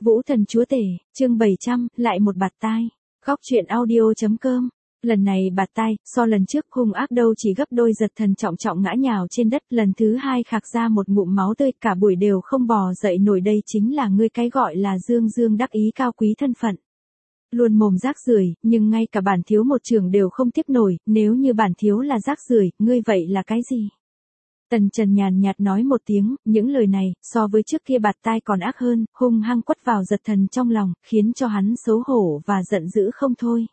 Vũ Thần Chúa Tể, chương 700, lại một bạt tai. Góc truyện audio.com. Lần này bạt tai, so lần trước hung ác đâu chỉ gấp đôi. Giật Thần trọng trọng ngã nhào trên đất, lần thứ hai khạc ra một ngụm máu tươi, cả buổi đều không bò dậy nổi. Đây chính là ngươi cái gọi là dương dương đắc ý cao quý thân phận. Luôn mồm rác rưởi, nhưng ngay cả bản thiếu một trường đều không tiếp nổi. Nếu như bản thiếu là rác rưởi, ngươi vậy là cái gì? Tần Trần nhàn nhạt nói một tiếng, những lời này, so với trước kia bạt tai còn ác hơn, hung hăng quất vào Giật Thần trong lòng, khiến cho hắn xấu hổ và giận dữ không thôi.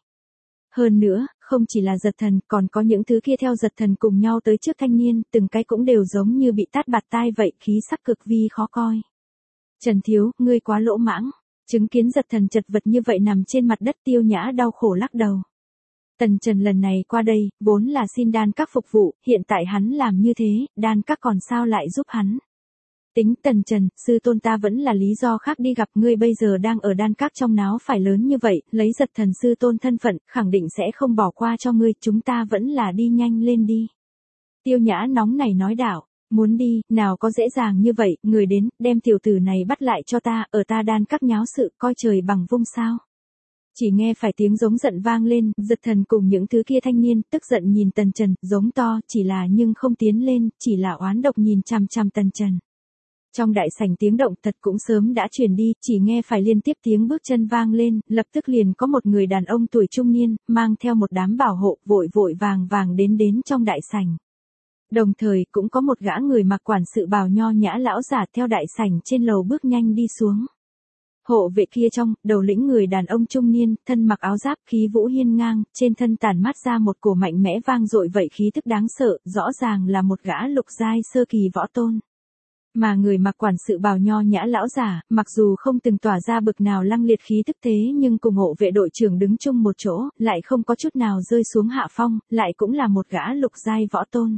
Hơn nữa, không chỉ là Giật Thần, còn có những thứ kia theo Giật Thần cùng nhau tới trước thanh niên, từng cái cũng đều giống như bị tát bạt tai vậy, khí sắc cực vi khó coi. Trần thiếu, ngươi quá lỗ mãng. Chứng kiến Giật Thần chật vật như vậy nằm trên mặt đất, Tiêu Nhã đau khổ lắc đầu. Tần Trần lần này qua đây, vốn là xin đan các phục vụ, hiện tại hắn làm như thế, đan các còn sao lại giúp hắn. Tính Tần Trần, sư tôn ta vẫn là lý do khác đi gặp ngươi, bây giờ đang ở đan các trong náo phải lớn như vậy, lấy Giật Thần sư tôn thân phận, khẳng định sẽ không bỏ qua cho ngươi, chúng ta vẫn là đi nhanh lên đi. Tiêu Nhã nóng này nói đạo, muốn đi, nào có dễ dàng như vậy, người đến, đem tiểu tử này bắt lại cho ta, ở ta đan các nháo sự, coi trời bằng vung sao. Chỉ nghe phải tiếng giống giận vang lên, Giật Thần cùng những thứ kia thanh niên, tức giận nhìn Tần Trần, giống to, chỉ là nhưng không tiến lên, chỉ là oán độc nhìn chằm chằm Tần Trần. Trong đại sảnh tiếng động thật cũng sớm đã truyền đi, chỉ nghe phải liên tiếp tiếng bước chân vang lên, lập tức liền có một người đàn ông tuổi trung niên, mang theo một đám bảo hộ, vội vội vàng vàng đến trong đại sảnh. Đồng thời cũng có một gã người mặc quản sự bào nho nhã lão giả theo đại sảnh trên lầu bước nhanh đi xuống. Hộ vệ kia trong, đầu lĩnh người đàn ông trung niên, thân mặc áo giáp, khí vũ hiên ngang, trên thân tản mát ra một cổ mạnh mẽ vang dội vậy khí tức đáng sợ, rõ ràng là một gã lục giai sơ kỳ võ tôn. Mà người mặc quản sự bào nho nhã lão giả, mặc dù không từng tỏa ra bực nào lăng liệt khí tức thế nhưng cùng hộ vệ đội trưởng đứng chung một chỗ, lại không có chút nào rơi xuống hạ phong, lại cũng là một gã lục giai võ tôn.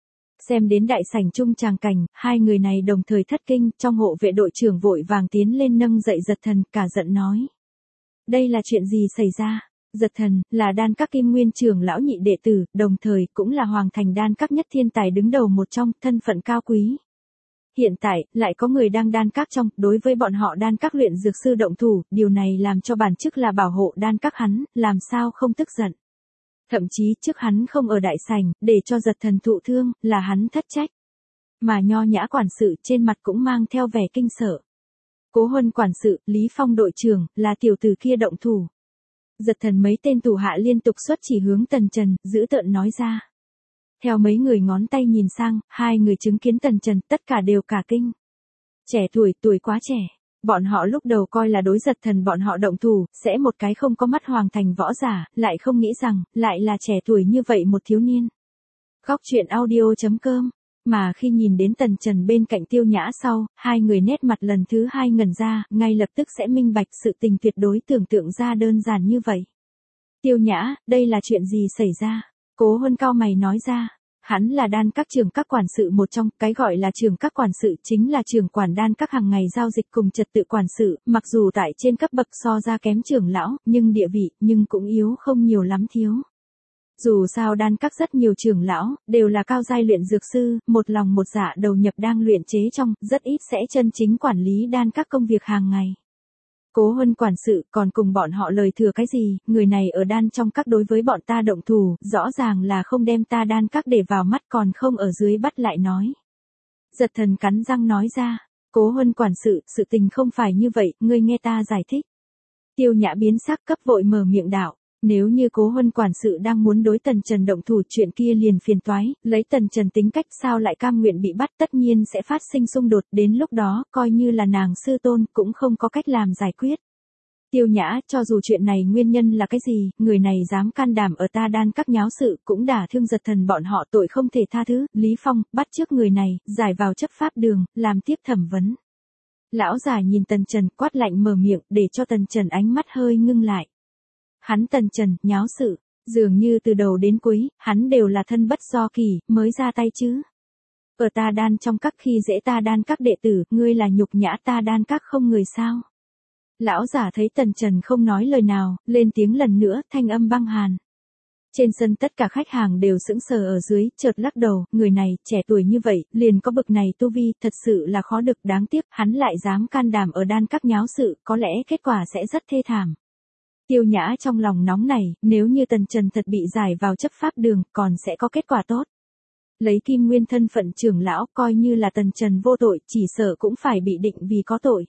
Xem đến đại sảnh chung tràng cảnh, hai người này đồng thời thất kinh, trong hộ vệ đội trưởng vội vàng tiến lên nâng dậy Giật Thần, cả giận nói. Đây là chuyện gì xảy ra? Giật Thần, là đan các Kim Nguyên trưởng lão nhị đệ tử, đồng thời cũng là hoàng thành đan các nhất thiên tài đứng đầu một trong, thân phận cao quý. Hiện tại, lại có người đang đan các trong, đối với bọn họ đan các luyện dược sư động thủ, điều này làm cho bản chức là bảo hộ đan các hắn, làm sao không tức giận. Thậm chí trước hắn không ở đại sảnh, để cho Giật Thần thụ thương, là hắn thất trách. Mà nho nhã quản sự trên mặt cũng mang theo vẻ kinh sợ. Cố Huân quản sự, Lý Phong đội trưởng, là tiểu tử kia động thủ. Giật Thần mấy tên thủ hạ liên tục xuất chỉ hướng Tần Trần, dữ tợn nói ra. Theo mấy người ngón tay nhìn sang, hai người chứng kiến Tần Trần, tất cả đều cả kinh. Trẻ tuổi quá trẻ. Bọn họ lúc đầu coi là đối Giật Thần bọn họ động thủ, sẽ một cái không có mắt hoàng thành võ giả, lại không nghĩ rằng, lại là trẻ tuổi như vậy một thiếu niên. Góc truyện audio.com. Mà khi nhìn đến Tần Trần bên cạnh Tiêu Nhã sau, hai người nét mặt lần thứ hai ngẩn ra, ngay lập tức sẽ minh bạch sự tình tuyệt đối tưởng tượng ra đơn giản như vậy. Tiêu Nhã, đây là chuyện gì xảy ra? Cố Huân cao mày nói ra. Hắn là đan các trưởng các quản sự một trong, cái gọi là trưởng các quản sự chính là trưởng quản đan các hàng ngày giao dịch cùng trật tự quản sự, mặc dù tại trên cấp bậc so ra kém trưởng lão, nhưng địa vị, nhưng cũng yếu không nhiều lắm thiếu. Dù sao đan các rất nhiều trưởng lão, đều là cao giai luyện dược sư, một lòng một dạ đầu nhập đang luyện chế trong, rất ít sẽ chân chính quản lý đan các công việc hàng ngày. Cố Huân quản sự còn cùng bọn họ lời thừa cái gì, người này ở đan trong các đối với bọn ta động thủ, rõ ràng là không đem ta đan các để vào mắt còn không ở dưới bắt lại nói. Giật Thần cắn răng nói ra, Cố Huân quản sự tình không phải như vậy, ngươi nghe ta giải thích. Tiêu Nhã biến sắc cấp vội mở miệng đạo. Nếu như Cố Huân quản sự đang muốn đối Tần Trần động thủ chuyện kia liền phiền toái, lấy Tần Trần tính cách sao lại cam nguyện bị bắt tất nhiên sẽ phát sinh xung đột, đến lúc đó coi như là nàng sư tôn cũng không có cách làm giải quyết. Tiêu Nhã, cho dù chuyện này nguyên nhân là cái gì, người này dám can đảm ở ta đan các nháo sự cũng đả thương Giật Thần bọn họ tội không thể tha thứ, Lý Phong, bắt trước người này, giải vào chấp pháp đường, làm tiếp thẩm vấn. Lão già nhìn Tần Trần quát lạnh mở miệng để cho Tần Trần ánh mắt hơi ngưng lại. Hắn Tần Trần, nháo sự, dường như từ đầu đến cuối, hắn đều là thân bất do kỳ, mới ra tay chứ. Ở ta đan trong các khi dễ ta đan các đệ tử, ngươi là nhục nhã ta đan các không người sao. Lão giả thấy Tần Trần không nói lời nào, lên tiếng lần nữa, thanh âm băng hàn. Trên sân tất cả khách hàng đều sững sờ ở dưới, chợt lắc đầu, người này, trẻ tuổi như vậy, liền có bực này tu vi, thật sự là khó được, đáng tiếc, hắn lại dám can đảm ở đan các nháo sự, có lẽ kết quả sẽ rất thê thảm. Tiêu Nhã trong lòng nóng này, nếu như Tần Trần thật bị giải vào chấp pháp đường, còn sẽ có kết quả tốt. Lấy Kim Nguyên thân phận trưởng lão, coi như là Tần Trần vô tội, chỉ sợ cũng phải bị định vì có tội.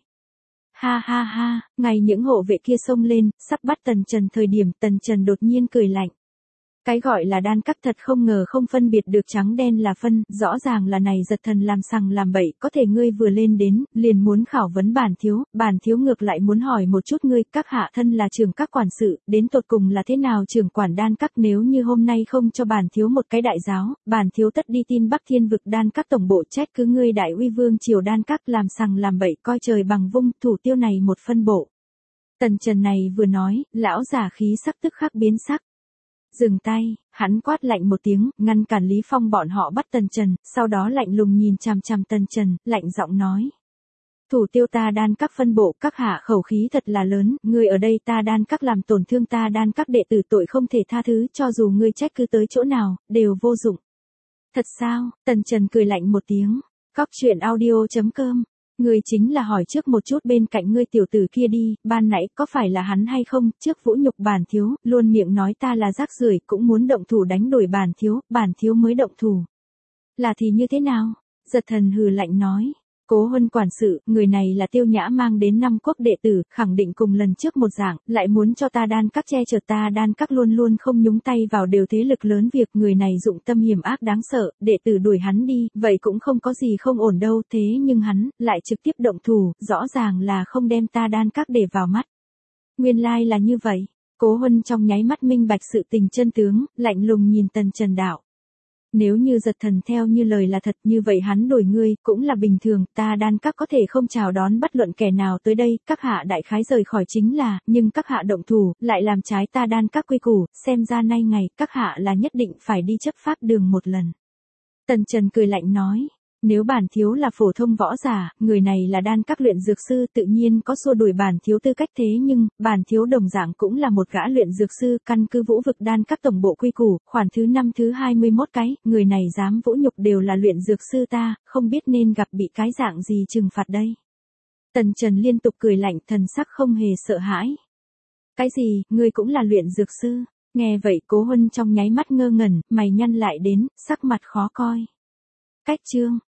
Ha ha ha, ngay những hộ vệ kia xông lên, sắp bắt Tần Trần thời điểm, Tần Trần đột nhiên cười lạnh. Cái gọi là đan các thật không ngờ không phân biệt được trắng đen là phân, rõ ràng là này giật thần làm sằng làm bậy, có thể ngươi vừa lên đến, liền muốn khảo vấn bản thiếu ngược lại muốn hỏi một chút ngươi, các hạ thân là trưởng các quản sự, đến tột cùng là thế nào trưởng quản đan các, nếu như hôm nay không cho bản thiếu một cái đại giáo, bản thiếu tất đi tin Bắc Thiên vực đan các tổng bộ trách cứ ngươi đại uy vương triều đan các làm sằng làm bậy, coi trời bằng vung, thủ tiêu này một phân bộ. Tần Trần này vừa nói, lão giả khí sắc tức khắc biến sắc. Dừng tay, hắn quát lạnh một tiếng, ngăn cản Lý Phong bọn họ bắt Tần Trần, sau đó lạnh lùng nhìn chằm chằm Tần Trần, lạnh giọng nói. Thủ tiêu ta đan các phân bộ, các hạ khẩu khí thật là lớn, ngươi ở đây ta đan các làm tổn thương ta đan các đệ tử tội không thể tha thứ, cho dù ngươi trách cứ tới chỗ nào, đều vô dụng. Thật sao? Tần Trần cười lạnh một tiếng. Góc truyện audio.com. Ngươi chính là hỏi trước một chút bên cạnh ngươi tiểu tử kia đi, ban nãy có phải là hắn hay không, trước vũ nhục bản thiếu, luôn miệng nói ta là rác rưởi, cũng muốn động thủ đánh đổi bản thiếu mới động thủ. Là thì như thế nào? Giật thần hừ lạnh nói. Cố Huân quản sự, người này là Tiêu Nhã mang đến 5 quốc đệ tử, khẳng định cùng lần trước một dạng, lại muốn cho ta đan các che chở ta đan các luôn luôn không nhúng tay vào đều thế lực lớn việc, người này dụng tâm hiểm ác đáng sợ, đệ tử đuổi hắn đi, vậy cũng không có gì không ổn đâu, thế nhưng hắn, lại trực tiếp động thủ, rõ ràng là không đem ta đan các để vào mắt. Nguyên lai là như vậy, Cố Huân trong nháy mắt minh bạch sự tình chân tướng, lạnh lùng nhìn Tần Trần đạo. Nếu như giật thần theo như lời là thật như vậy hắn đổi ngươi, cũng là bình thường, ta đan các có thể không chào đón bất luận kẻ nào tới đây, các hạ đại khái rời khỏi chính là, nhưng các hạ động thủ, lại làm trái ta đan các quy củ, xem ra nay ngày, các hạ là nhất định phải đi chấp pháp đường một lần. Tần Trần cười lạnh nói. Nếu bản thiếu là phổ thông võ giả, người này là đan các luyện dược sư tự nhiên có xua đuổi bản thiếu tư cách thế nhưng, bản thiếu đồng dạng cũng là một gã luyện dược sư căn cứ vũ vực đan các tổng bộ quy củ, khoản thứ 5 thứ 21 cái, người này dám vũ nhục đều là luyện dược sư ta, không biết nên gặp bị cái dạng gì trừng phạt đây. Tần Trần liên tục cười lạnh thần sắc không hề sợ hãi. Cái gì, ngươi cũng là luyện dược sư, nghe vậy Cố Huân trong nháy mắt ngơ ngẩn, mày nhăn lại đến, sắc mặt khó coi. Cách chương